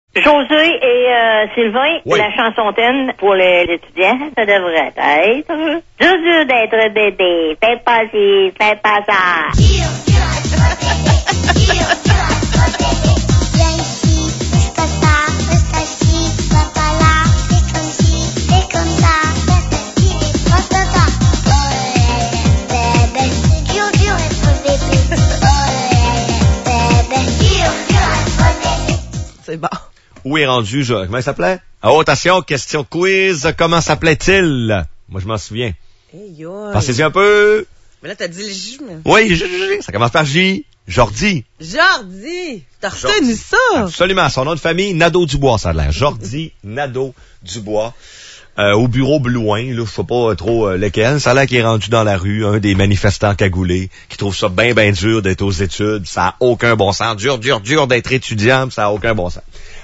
Josué et Sylvain, Oui. la chansontaine pour les étudiants, ça devrait être juste dur d'être bébé, fais pas ci, fais pas ça. C'est bon. Où est rendu, comment il s'appelait? Oh, attention, question quiz. Comment s'appelait-il? Moi, je m'en souviens. Hey, Pensez-y un peu. Mais là, t'as dit le J, mais... Oui, ça commence par J. Jordi. Jordi! T'as retenu ça? Absolument. Son nom de famille, Nadeau-Dubois, ça a l'air. Jordi Nadeau-Dubois. Au bureau Blouin, là, je sais pas trop lequel. Ça a l'air qu'il est rendu dans la rue, un des manifestants cagoulés, qui trouve ça bien dur d'être aux études. Ça a aucun bon sens. Dur d'être étudiant, ça a aucun bon sens.